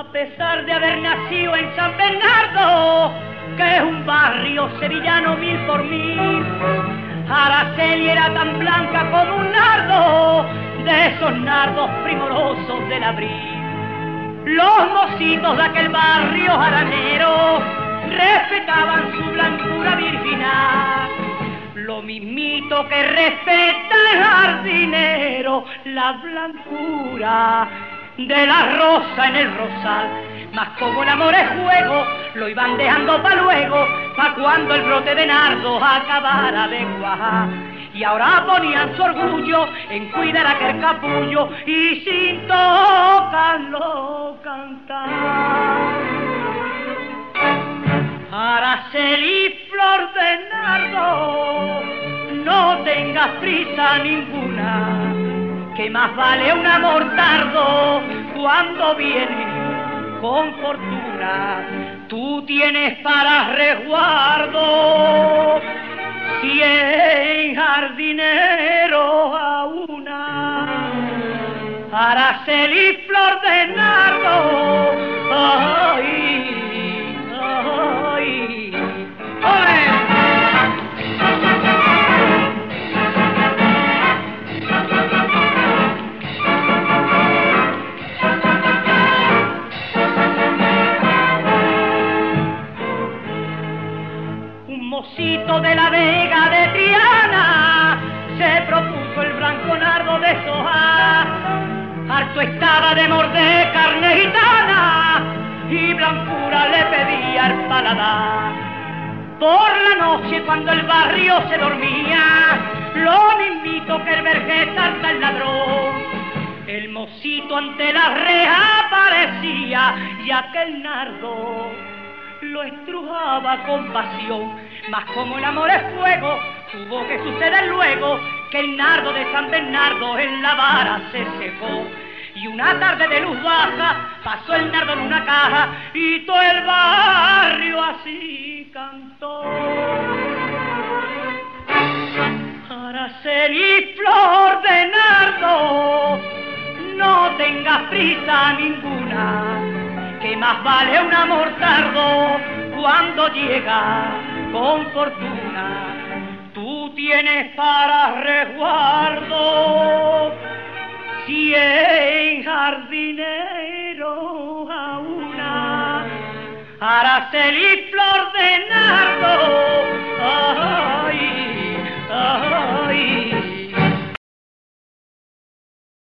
a pesar de haber nacido en San Bernardo, que es un barrio sevillano 1000 por 1000. Araceli era tan blanca como un nardo, de esos nardos primorosos del abril. Los mocitos de aquel barrio jaranero respetaban su blancura virginal, lo mismito que respeta el jardinero la blancura de la rosa en el rosal. Mas como el amor es juego, lo iban dejando pa' luego, pa' cuando el brote de nardo acabara de cuajar. Y ahora ponían su orgullo en cuidar aquel capullo y sin tocarlo cantar. Araceli, flor de nardo, no tengas prisa ninguna, que más vale un amor tardo cuando viene con fortuna. Tú tienes para resguardo 100 jardineros a una. Araceli, flor de nardo, ay, ay, ¡ole! Mocito de la Vega de Triana se propuso el blanco nardo de soja. Harto estaba de morder carne gitana y blancura le pedía al paladar. Por la noche cuando el barrio se dormía, lo mismito que el vergeta al ladrón, el mocito ante la reja aparecía y aquel nardo lo estrujaba con pasión. Mas como el amor es fuego, tuvo que suceder luego que el nardo de San Bernardo en la vara se secó. Y una tarde de luz baja pasó el nardo en una caja y todo el barrio así cantó. Araceli, flor de nardo, no tengas prisa ninguna, que más vale un amor tardo cuando llega con fortuna. Tú tienes para resguardo 100 jardineros a una. Araceli, flor de nardo,